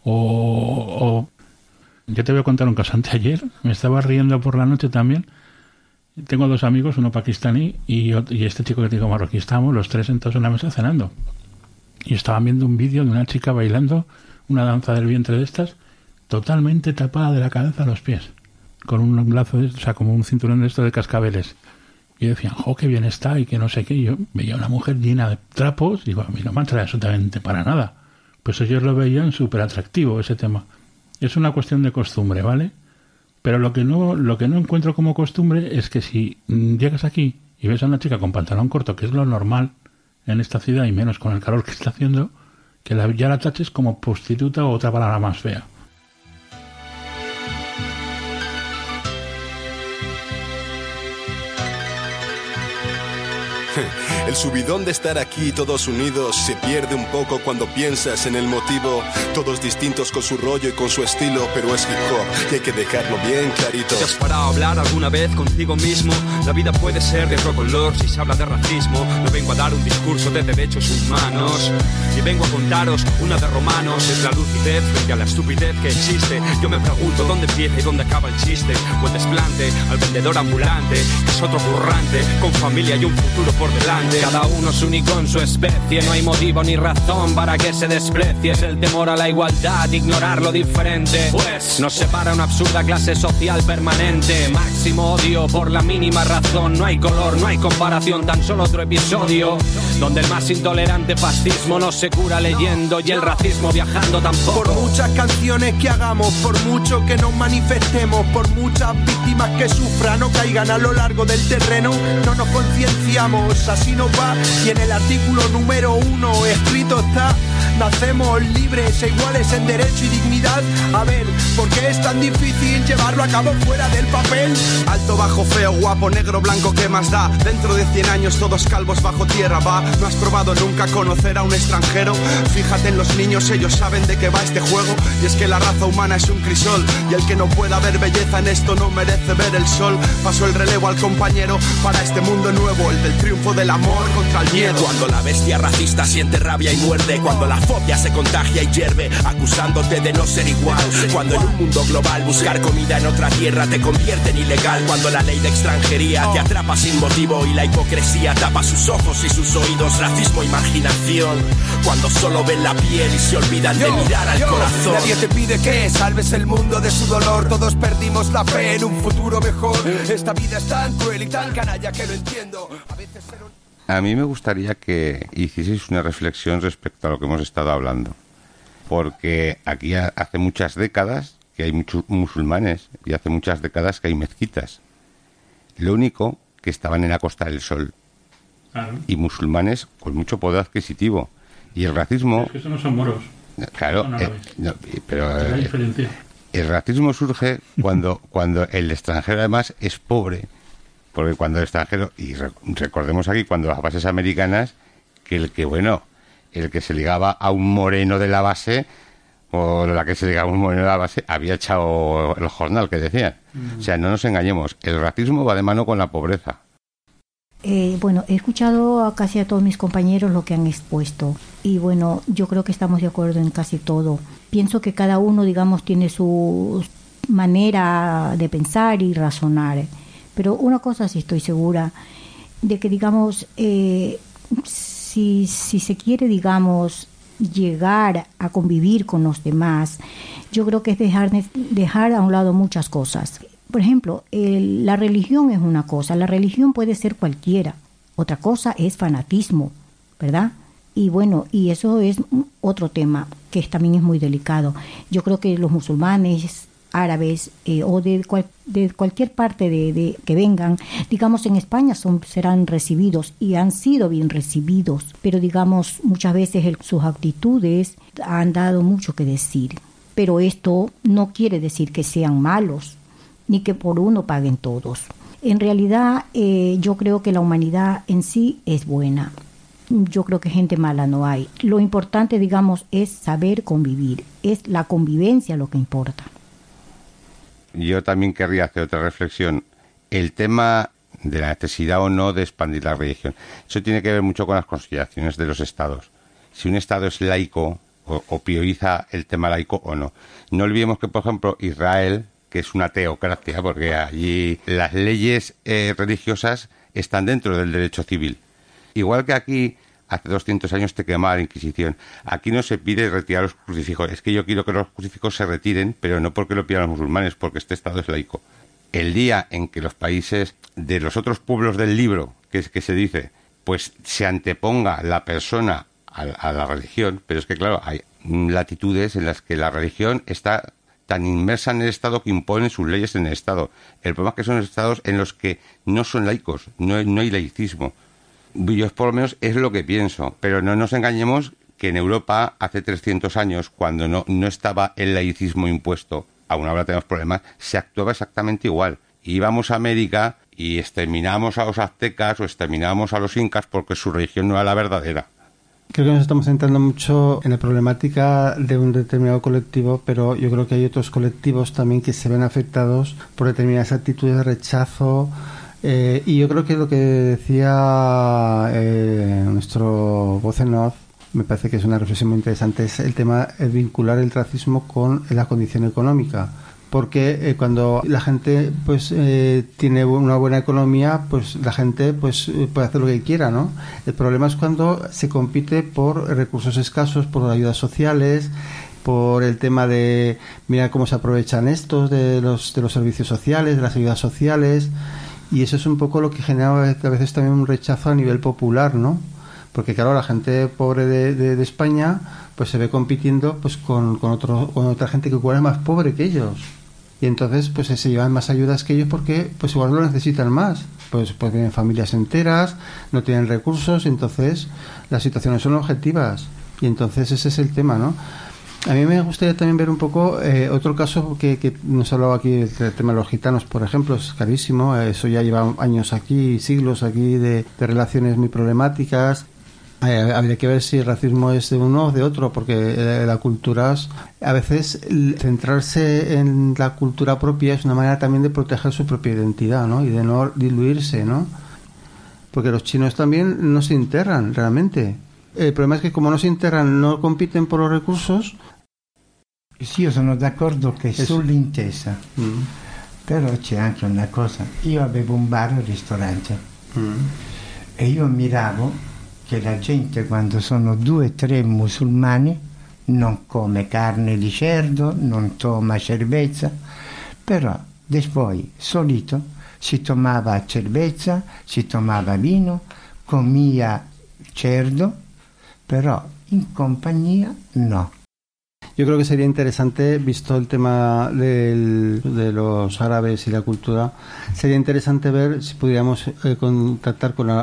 o yo te voy a contar un caso. Anteayer me estaba riendo por la noche también. Tengo dos amigos, uno pakistaní y este chico que te digo marroquí. Estábamos los tres sentados en una mesa cenando y estaban viendo un vídeo de una chica bailando una danza del vientre de estas, totalmente tapada de la cabeza a los pies, con un lazo, como un cinturón de esto de cascabeles. Y decían, ¡jo, qué bien está! Y que no sé qué. Y yo veía una mujer llena de trapos y digo, a mí no me atrae absolutamente para nada. Pues ellos lo veían súper atractivo, ese tema. Es una cuestión de costumbre, ¿vale? Pero lo que no encuentro como costumbre es que si llegas aquí y ves a una chica con pantalón corto, que es lo normal en esta ciudad, y menos con el calor que está haciendo, que ya la taches como prostituta o otra palabra más fea. El subidón de estar aquí todos unidos se pierde un poco cuando piensas en el motivo. Todos distintos con su rollo y con su estilo, pero es hip hop y hay que dejarlo bien clarito. ¿Te has parado a hablar alguna vez contigo mismo? La vida puede ser de otro color si se habla de racismo. No vengo a dar un discurso de derechos humanos, y vengo a contaros una de Romanos. Es la lucidez frente a la estupidez que existe. Yo me pregunto dónde empieza y dónde acaba el chiste. O el desplante al vendedor ambulante, que es otro currante, con familia y un futuro por delante. Cada uno es único en su especie, no hay motivo ni razón para que se desprecie. Es el temor a la igualdad, ignorar lo diferente, pues nos separa una absurda clase social permanente. Máximo odio por la mínima razón. No hay color, no hay comparación, tan solo otro episodio donde el más intolerante fascismo nos se cura leyendo y el racismo viajando tampoco. Por muchas canciones que hagamos, por mucho que nos manifestemos, por muchas víctimas que sufran o caigan a lo largo del terreno, no nos concienciamos, así nos va. Y en el artículo número 1 escrito está: nacemos libres e iguales en derecho y dignidad. A ver, ¿por qué es tan difícil llevarlo a cabo fuera del papel? Alto, bajo, feo, guapo, negro, blanco, ¿qué más da? Dentro de 100 años todos calvos bajo tierra, va. ¿No has probado nunca conocer a un extranjero? Fíjate en los niños, ellos saben de qué va este juego. Y es que la raza humana es un crisol, y el que no pueda ver belleza en esto no merece ver el sol. Paso el relevo al compañero para este mundo nuevo, el del triunfo del amor contra el miedo. Cuando la bestia racista siente rabia y muerde, cuando la fobia se contagia y hierve, acusándote de no ser igual. Cuando en un mundo global buscar comida en otra tierra te convierte en ilegal. Cuando la ley de extranjería te atrapa sin motivo y la hipocresía tapa sus ojos y sus oídos. Racismo e imaginación, cuando solo ven la piel y se olvidan de mirar al corazón. Nadie te pide que salves el mundo de su dolor. Todos perdimos la fe en un futuro mejor. Esta vida es tan cruel y tan canalla que lo entiendo. A mí me gustaría que hicieseis una reflexión respecto a lo que hemos estado hablando, porque aquí hace muchas décadas que hay muchos musulmanes y hace muchas décadas que hay mezquitas. Lo único que estaban en la Costa del Sol, claro, y musulmanes con mucho poder adquisitivo. Y el racismo... Es que eso no son moros. Claro, no, pero el racismo surge cuando el extranjero además es pobre. Porque cuando el extranjero, y recordemos aquí cuando las bases americanas, que el que se ligaba a un moreno de la base, o la que se ligaba a un moreno de la base, había echado el jornal, que decían. O sea, no nos engañemos, el racismo va de mano con la pobreza. Bueno, he escuchado a casi a todos mis compañeros lo que han expuesto, y bueno, yo creo que estamos de acuerdo en casi todo. Pienso que cada uno, digamos, tiene su manera de pensar y razonar. Pero una cosa sí estoy segura, de que, digamos, si se quiere, digamos, llegar a convivir con los demás, yo creo que es dejar a un lado muchas cosas. Por ejemplo, la religión es una cosa, la religión puede ser cualquiera. Otra cosa es fanatismo, ¿verdad? Y bueno, y eso es otro tema que también es muy delicado. Yo creo que los musulmanes, árabes o de cualquier parte de que vengan, digamos, en España serán recibidos y han sido bien recibidos, pero digamos muchas veces sus actitudes han dado mucho que decir. Pero esto no quiere decir que sean malos ni que por uno paguen todos. En realidad yo creo que la humanidad en sí es buena. Yo creo que gente mala no hay. Lo importante, digamos, es saber convivir. Es la convivencia lo que importa. Yo también querría hacer otra reflexión. El tema de la necesidad o no de expandir la religión. Eso tiene que ver mucho con las consideraciones de los estados. Si un estado es laico o prioriza el tema laico o no. No olvidemos que, por ejemplo, Israel, que es una teocracia, porque allí las leyes religiosas están dentro del derecho civil. Igual que aquí, hace 200 años te quemaba la Inquisición. Aquí no se pide retirar los crucifijos. Es que yo quiero que los crucifijos se retiren, pero no porque lo pidan los musulmanes, porque este Estado es laico. El día en que los países de los otros pueblos del libro, que se dice, pues se anteponga la persona a la religión, pero es que claro, hay latitudes en las que la religión está tan inmersa en el Estado que impone sus leyes en el Estado. El problema es que son estados en los que no son laicos, no hay laicismo. Yo por lo menos es lo que pienso, pero no nos engañemos que en Europa hace 300 años, cuando no estaba el laicismo impuesto, aún ahora tenemos problemas, se actuaba exactamente igual. Íbamos a América y exterminábamos a los aztecas o exterminábamos a los incas porque su religión no era la verdadera. Creo que nos estamos centrando mucho en la problemática de un determinado colectivo, pero yo creo que hay otros colectivos también que se ven afectados por determinadas actitudes de rechazo. Y yo creo que lo que decía nuestro voz en off, me parece que es una reflexión muy interesante, es el tema de vincular el racismo con la condición económica. Porque cuando la gente pues tiene una buena economía, pues la gente pues puede hacer lo que quiera, ¿no? El problema es cuando se compite por recursos escasos, por ayudas sociales, por el tema de mira cómo se aprovechan estos de los servicios sociales, de las ayudas sociales. Y eso es un poco lo que genera a veces también un rechazo a nivel popular, ¿no? Porque claro, la gente pobre de España pues se ve compitiendo pues con otra gente que igual es más pobre que ellos. Y entonces pues se llevan más ayudas que ellos porque pues igual lo necesitan más. Pues vienen familias enteras, no tienen recursos, entonces las situaciones son objetivas. Y entonces ese es el tema, ¿no? A mí me gustaría también ver un poco otro caso que nos ha hablado aquí, el tema de los gitanos, por ejemplo, es carísimo, eso ya lleva años aquí, siglos aquí de relaciones muy problemáticas. Habría que ver si el racismo es de uno o de otro, porque la cultura, a veces centrarse en la cultura propia es una manera también de proteger su propia identidad, ¿no? Y de no diluirse, ¿no? Porque los chinos también no se interran realmente. El problema es che come non si interrano, non compiten per i recursi. Sì, io sono d'accordo che sull'intesa, però c'è anche una cosa. Io avevo un bar e un ristorante e io ammiravo che la gente, quando sono 2 o 3 musulmani, non come carne di cerdo, non toma cerveza, però poi solito si tomava cerveza, si tomava vino, comía cerdo, pero en compañía no. Yo creo que sería interesante, visto el tema de los árabes y la cultura, sería interesante ver si pudiéramos contactar con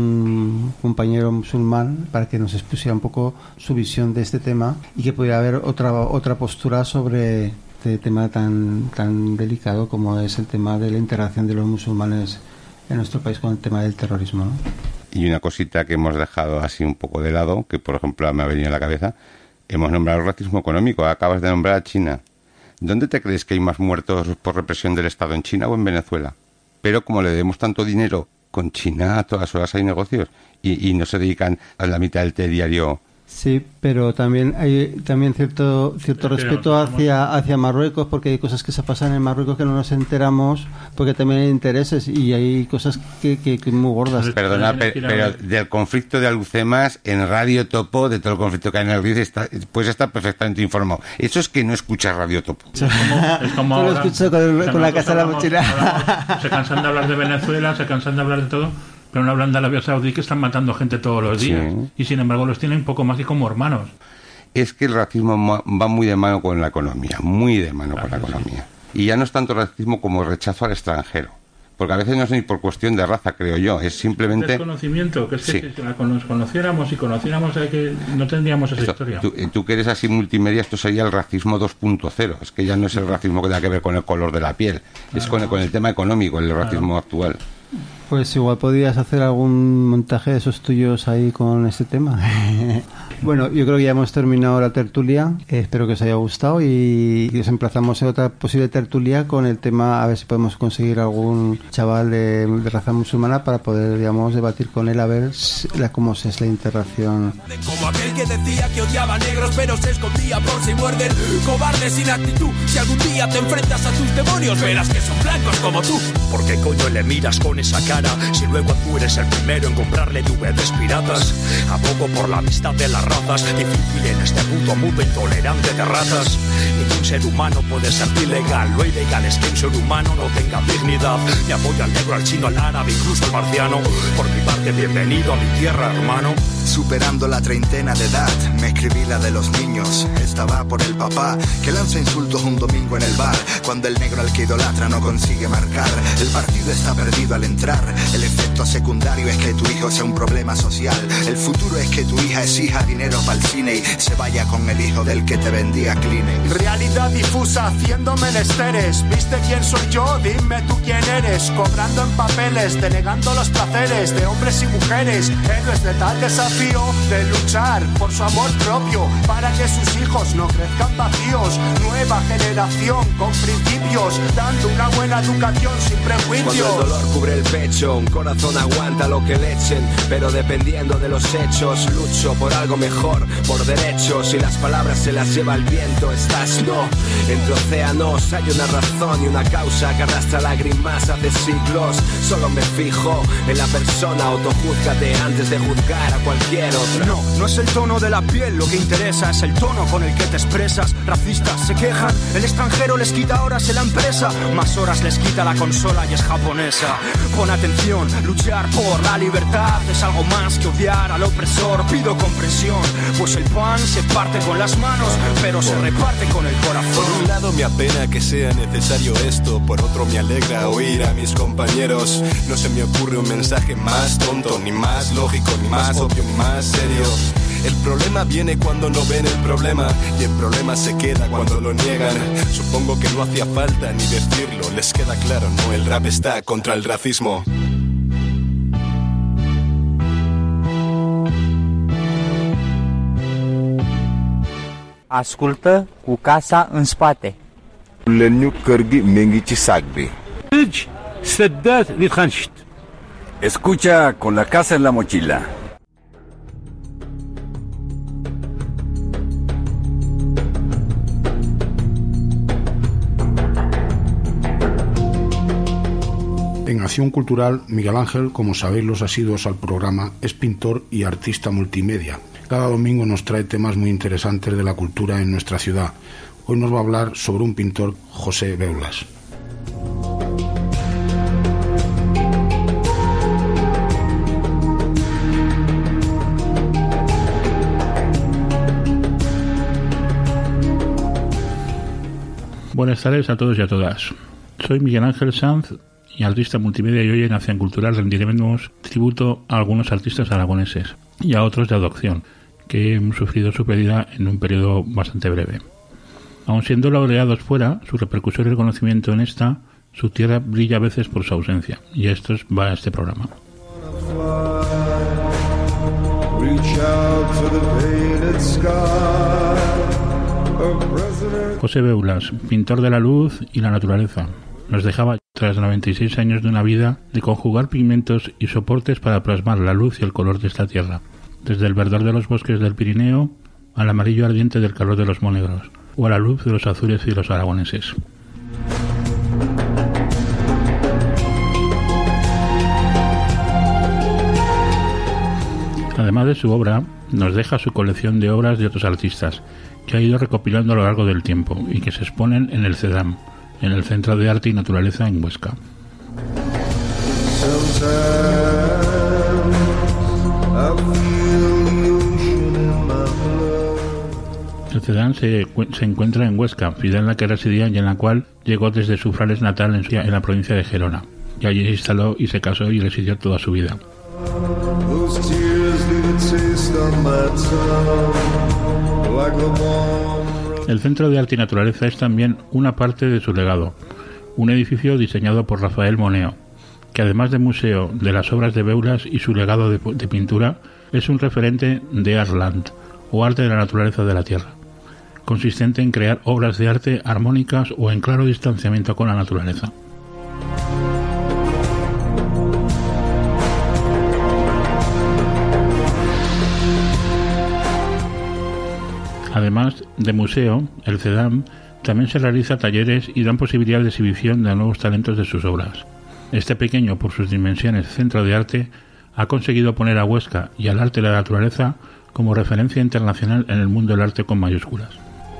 algún compañero musulmán para que nos expusiera un poco su visión de este tema y que pudiera haber otra postura sobre este tema tan delicado como es el tema de la interacción de los musulmanes en nuestro país con el tema del terrorismo, ¿no? Y una cosita que hemos dejado así un poco de lado, que por ejemplo me ha venido a la cabeza, hemos nombrado el racismo económico, acabas de nombrar a China. ¿Dónde te crees que hay más muertos por represión del Estado, en China o en Venezuela? Pero como le debemos tanto dinero, con China a todas horas hay negocios y no se dedican a la mitad del telediario. Sí, pero también hay cierto respeto hacia Marruecos, porque hay cosas que se pasan en Marruecos que no nos enteramos, porque también hay intereses y hay cosas que muy gordas. Perdona, pero del conflicto de Alhucemas en Radio Topo, de todo el conflicto que hay en el Río, puedes estar perfectamente informado. Eso es que no escuchas Radio Topo. Es como Solo ahora, escucho con la Casa de la Mochila. Se cansan de hablar de Venezuela, se cansan de hablar de todo, pero no hablan de Arabia Saudí, que están matando gente todos los días. Sí. Y sin embargo los tienen poco más que como hermanos. Es que el racismo va muy de mano con la economía, muy de mano con la economía. Y ya no es tanto racismo como rechazo al extranjero. Porque a veces no es ni por cuestión de raza, creo yo, es simplemente... desconocimiento, que es que si nos conociéramos que no tendríamos esa historia. Tú que eres así multimedia, esto sería el racismo 2.0, es que ya no es el racismo que tenga que ver con el color de la piel, es con el tema económico, el racismo actual. Pues igual podrías hacer algún montaje de esos tuyos ahí con este tema. Bueno, yo creo que ya hemos terminado la tertulia. Espero que os haya gustado y os emplazamos en otra posible tertulia con el tema, a ver si podemos conseguir algún chaval de raza musulmana para poder, digamos, debatir con él a ver cómo es la interacción. Como aquel que decía que odiaba negros pero se escondía por si muerden. Cobarde sin actitud, si algún día te enfrentas a tus demonios verás que son blancos como tú. ¿Por qué coño le miras con esa cara si luego tú eres el primero en comprarle DVDs piratas? Abogo por la amistad de las razas, difícil en este puto mundo intolerante de ratas. Ningún ser humano puede ser ilegal, lo ilegal es que un ser humano no tenga dignidad. Me apoyo al negro, al chino, al árabe, incluso al marciano. Por mi parte, bienvenido a mi tierra, hermano. Superando la treintena de edad, me escribí la de los niños. Esta va por el papá que lanza insultos un domingo en el bar, cuando el negro al que idolatra no consigue marcar. El partido está perdido al entrar. El efecto secundario es que tu hijo sea un problema social. El futuro es que tu hija exija dinero para el cine y se vaya con el hijo del que te vendía Kleenex. Realidad difusa haciendo menesteres. ¿Viste quién soy yo? Dime tú quién eres. Cobrando en papeles, denegando los placeres de hombres y mujeres. Héroes de tal desafío de luchar por su amor propio para que sus hijos no crezcan vacíos. Nueva generación con principios, dando una buena educación sin prejuicios. Cuando el dolor cubre el pecho, un corazón aguanta lo que le echen, pero dependiendo de los hechos, lucho por algo mejor. mejor por derechos y las palabras se las lleva el viento. Estás no, entre océanos hay una razón y una causa que arrastra lágrimas hace siglos. Solo me fijo en la persona, autojúzgate antes de juzgar a cualquier otra. No es el tono de la piel lo que interesa, es el tono con el que te expresas. Racistas se quejan, el extranjero les quita horas en la empresa, más horas les quita la consola y es japonesa. Pon atención, luchar por la libertad es algo más que odiar al opresor. Pido comprensión, pues el pan se parte con las manos, pero se reparte con el corazón. Por un lado me apena que sea necesario esto, por otro me alegra oír a mis compañeros. No se me ocurre un mensaje más tonto, ni más lógico, ni más obvio, ni más serio. El problema viene cuando no ven el problema, y el problema se queda cuando lo niegan. Supongo que no hacía falta ni decirlo, les queda claro, no, el rap está contra el racismo. Ascultă cu casa în spate. Leniu cărgi mengici sagbe. سدات لتخنشت. Escucha con la casa en la mochila. En Acción Cultural, Miguel Ángel, como sabéis los asiduos al programa, es pintor y artista multimedia. Cada domingo nos trae temas muy interesantes de la cultura en nuestra ciudad. Hoy nos va a hablar sobre un pintor, José Beulas. Buenas tardes a todos y a todas. Soy Miguel Ángel Sanz y artista multimedia, y hoy en Acción Cultural rendiremos tributo a algunos artistas aragoneses y a otros de adopción que hemos sufrido su pérdida en un periodo bastante breve. Aun siendo laureados fuera, su repercusión y reconocimiento en esta, su tierra brilla a veces por su ausencia, y esto va a este programa. José Beulas, pintor de la luz y la naturaleza, nos dejaba tras 96 años de una vida de conjugar pigmentos y soportes para plasmar la luz y el color de esta tierra, desde el verdor de los bosques del Pirineo al amarillo ardiente del calor de los monegros, o a la luz de los azules y los aragoneses. Además de su obra, nos deja su colección de obras de otros artistas, que ha ido recopilando a lo largo del tiempo y que se exponen en el CEDAM, en el Centro de Arte y Naturaleza en Huesca. El CEDAM se encuentra en Huesca, ciudad en la que residía y en la cual llegó desde su Frales natal en la provincia de Gerona, y allí se instaló y se casó y residió toda su vida. El Centro de Arte y Naturaleza es también una parte de su legado, un edificio diseñado por Rafael Moneo, que además de museo de las obras de Beulas y su legado de pintura, es un referente de Artland, o arte de la naturaleza de la tierra, consistente en crear obras de arte armónicas o en claro distanciamiento con la naturaleza. Además de museo, el CEDAM también se realiza talleres y dan posibilidad de exhibición de nuevos talentos de sus obras. Este pequeño, por sus dimensiones, centro de arte ha conseguido poner a Huesca y al arte de la naturaleza como referencia internacional en el mundo del arte con mayúsculas.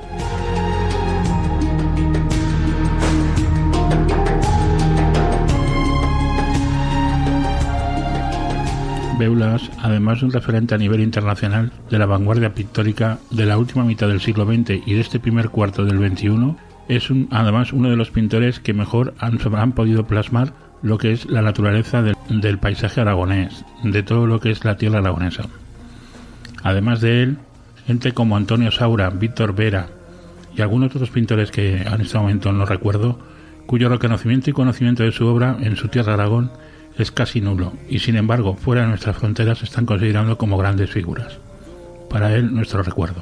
Beulas, además de un referente a nivel internacional de la vanguardia pictórica de la última mitad del siglo XX y de este primer cuarto del XXI, es además uno de los pintores que mejor han podido plasmar lo que es la naturaleza del paisaje aragonés, de todo lo que es la tierra aragonesa. Además de él, gente como Antonio Saura, Víctor Vera y algunos otros pintores que en este momento no recuerdo, cuyo reconocimiento y conocimiento de su obra en su tierra Aragón es casi nulo, y sin embargo fuera de nuestras fronteras se están considerando como grandes figuras. Para él, nuestro recuerdo.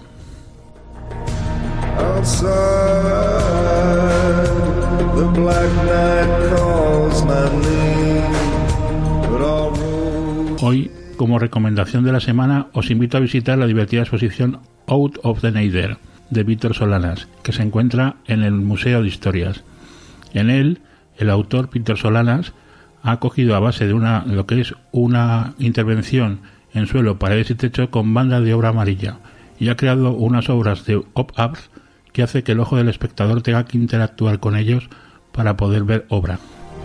Hoy Como recomendación de la semana, os invito a visitar la divertida exposición Out of the Nader de Víctor Solanas, que se encuentra en el Museo de Historias. En él, el autor Víctor Solanas ha cogido a base de lo que es una intervención en suelo, paredes y techo con bandas de obra amarilla, y ha creado unas obras de pop-ups que hace que el ojo del espectador tenga que interactuar con ellos para poder ver obra.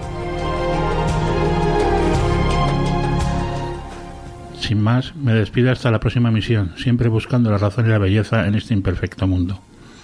Sin más, me despido hasta la próxima emisión, siempre buscando la razón y la belleza en este imperfecto mundo.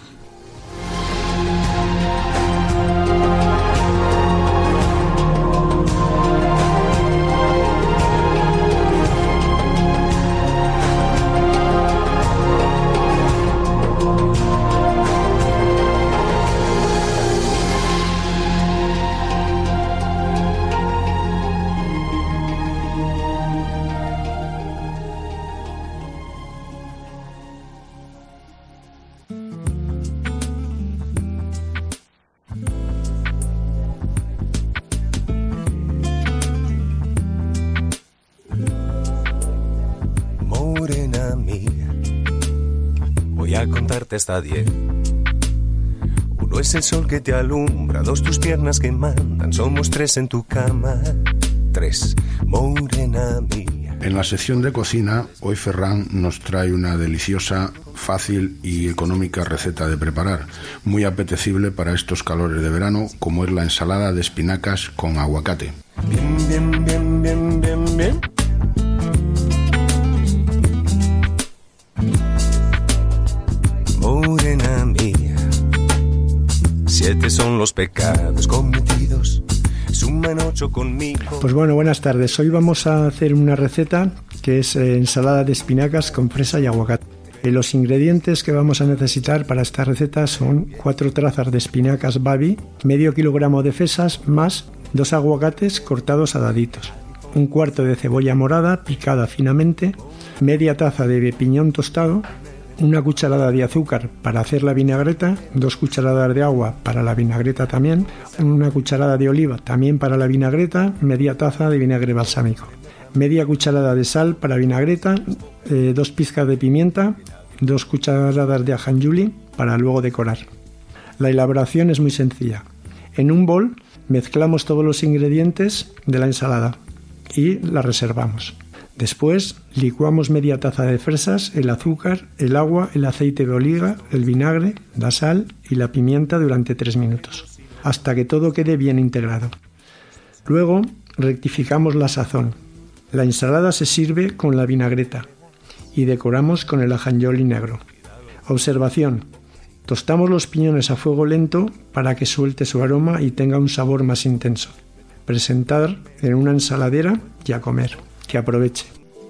Hasta 10. 1 es el sol que te alumbra, 2 tus piernas que mandan, somos 3 en tu cama, 3, morena mía. En la sección de cocina, hoy Ferran nos trae una deliciosa, fácil y económica receta de preparar, muy apetecible para estos calores de verano, como es la ensalada de espinacas con aguacate. Bien. Morena mía, 7 son los pecados cometidos, suman 8 conmigo. Pues bueno, buenas tardes. Hoy vamos a hacer una receta que es ensalada de espinacas con fresa y aguacate. Los ingredientes que vamos a necesitar para esta receta son 4 trazas de espinacas baby, medio kilogramo de fresas más 2 aguacates cortados a daditos, un cuarto de cebolla morada picada finamente, media taza de piñón tostado, una cucharada de azúcar para hacer la vinagreta, 2 cucharadas de agua para la vinagreta también, una cucharada de oliva también para la vinagreta, media taza de vinagre balsámico, media cucharada de sal para vinagreta, 2 pizcas de pimienta, 2 cucharadas de ajonjolí para luego decorar. La elaboración es muy sencilla. En un bol mezclamos todos los ingredientes de la ensalada y la reservamos. Después licuamos media taza de fresas, el azúcar, el agua, el aceite de oliva, el vinagre, la sal y la pimienta durante 3 minutos, hasta que todo quede bien integrado. Luego rectificamos la sazón. La ensalada se sirve con la vinagreta y decoramos con el ajonjolí negro. Observación: tostamos los piñones a fuego lento para que suelte su aroma y tenga un sabor más intenso. Presentar en una ensaladera y a comer. Que aproveche.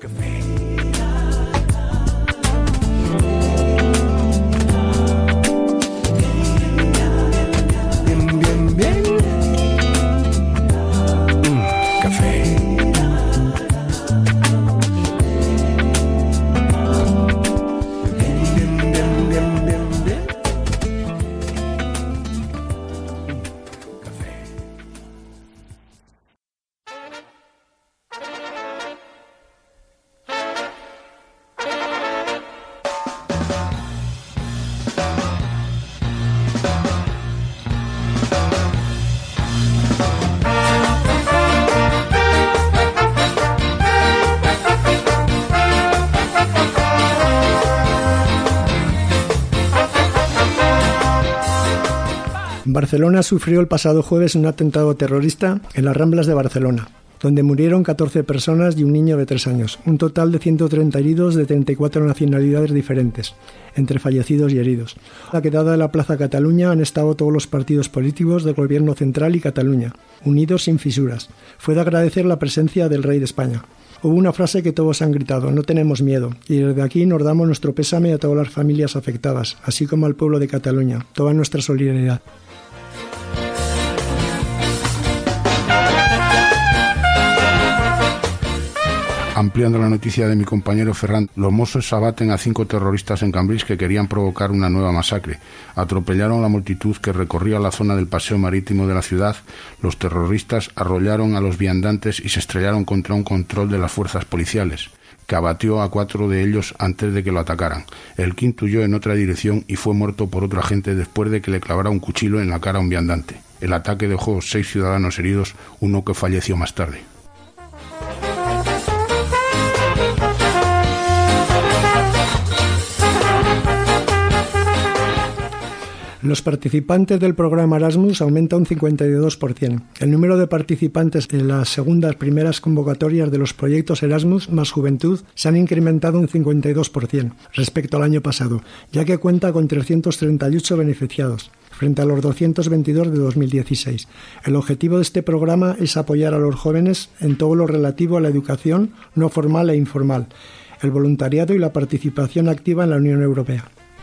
Barcelona sufrió el pasado jueves un atentado terrorista en las Ramblas de Barcelona, donde murieron 14 personas y un niño de 3 años, un total de 130 heridos de 34 nacionalidades diferentes, entre fallecidos y heridos. La quedada de la Plaza Cataluña han estado todos los partidos políticos del Gobierno Central y Cataluña, unidos sin fisuras. Fue de agradecer la presencia del Rey de España. Hubo una frase que todos han gritado: no tenemos miedo, y desde aquí nos damos nuestro pésame a todas las familias afectadas, así como al pueblo de Cataluña, toda nuestra solidaridad. Ampliando la noticia de mi compañero Ferran, los Mossos abaten a 5 terroristas en Cambrils que querían provocar una nueva masacre. Atropellaron a la multitud que recorría la zona del paseo marítimo de la ciudad. Los terroristas arrollaron a los viandantes y se estrellaron contra un control de las fuerzas policiales, que abatió a 4 de ellos antes de que lo atacaran. El quinto huyó en otra dirección y fue muerto por otro agente después de que le clavara un cuchillo en la cara a un viandante. El ataque dejó 6 ciudadanos heridos, uno que falleció más tarde. Los participantes del programa Erasmus aumenta un 52%. El número de participantes en las primeras convocatorias de los proyectos Erasmus más Juventud se han incrementado un 52% respecto al año pasado, ya que cuenta con 338 beneficiados, frente a los 222 de 2016. El objetivo de este programa es apoyar a los jóvenes en todo lo relativo a la educación no formal e informal, el voluntariado y la participación activa en la Unión Europea.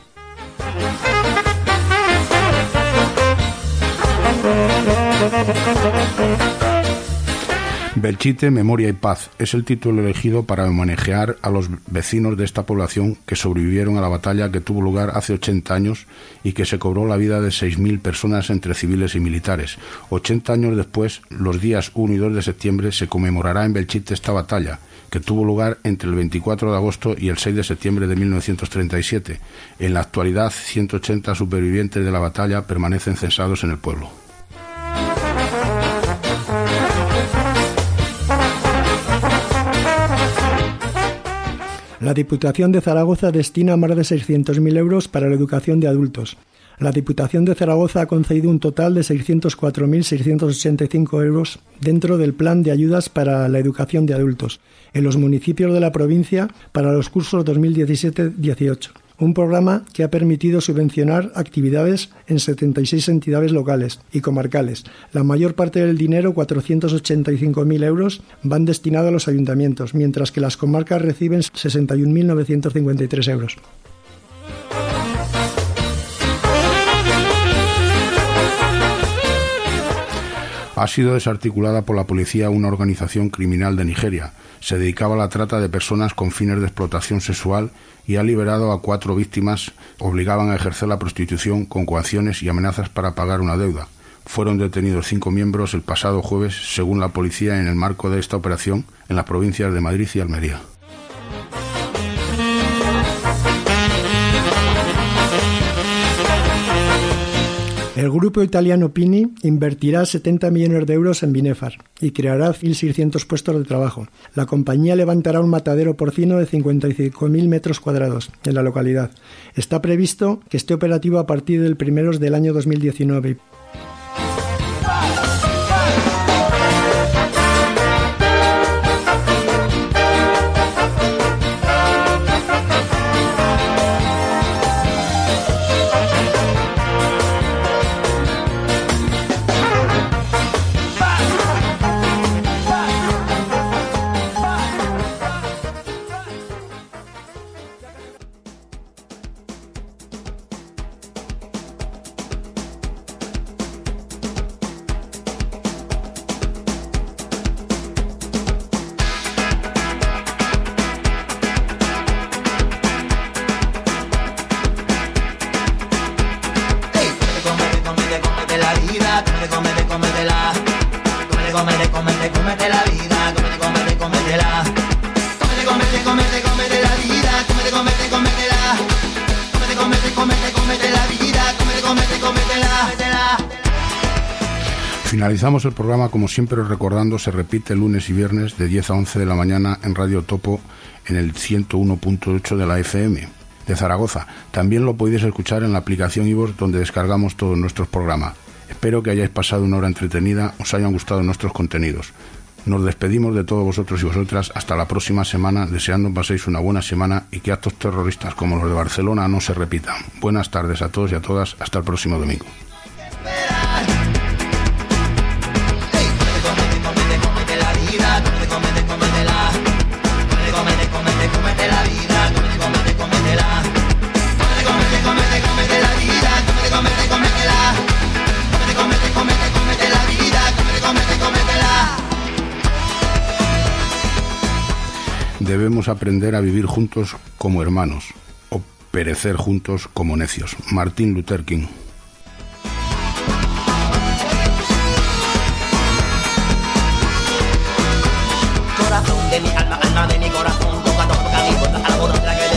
Belchite, Memoria y Paz es el título elegido para homenajear a los vecinos de esta población que sobrevivieron a la batalla que tuvo lugar hace 80 años y que se cobró la vida de 6.000 personas entre civiles y militares. 80 años después, los días 1 y 2 de septiembre, se conmemorará en Belchite esta batalla, que tuvo lugar entre el 24 de agosto y el 6 de septiembre de 1937. En la actualidad, 180 supervivientes de la batalla permanecen censados en el pueblo. La Diputación de Zaragoza destina más de 600.000 euros para la educación de adultos. La Diputación de Zaragoza ha concedido un total de 604.685 euros dentro del Plan de Ayudas para la Educación de Adultos en los municipios de la provincia para los cursos 2017-18. Un programa que ha permitido subvencionar actividades en 76 entidades locales y comarcales. La mayor parte del dinero, 485.000 euros, van destinados a los ayuntamientos, mientras que las comarcas reciben 61.953 euros. Ha sido desarticulada por la policía una organización criminal de Nigeria. Se dedicaba a la trata de personas con fines de explotación sexual y ha liberado a 4 víctimas. Obligaban a ejercer la prostitución con coacciones y amenazas para pagar una deuda. Fueron detenidos 5 miembros el pasado jueves, según la policía, en el marco de esta operación en las provincias de Madrid y Almería. El grupo italiano Pini invertirá 70 millones de euros en Binefar y creará 1.600 puestos de trabajo. La compañía levantará un matadero porcino de 55.000 metros cuadrados en la localidad. Está previsto que esté operativo a partir del 1 del año 2019. Finalizamos el programa, como siempre, recordando, se repite lunes y viernes de 10 a 11 de la mañana en Radio Topo en el 101.8 de la FM de Zaragoza. También lo podéis escuchar en la aplicación iVoox, donde descargamos todos nuestros programas. Espero que hayáis pasado una hora entretenida, os hayan gustado nuestros contenidos. Nos despedimos de todos vosotros y vosotras hasta la próxima semana, deseando paséis una buena semana y que actos terroristas como los de Barcelona no se repitan. Buenas tardes a todos y a todas, hasta el próximo domingo. Debemos aprender a vivir juntos como hermanos o perecer juntos como necios. Martin Luther King. Corazón de mi alma, alma de mi corazón, toca mi voz, algodón, traje de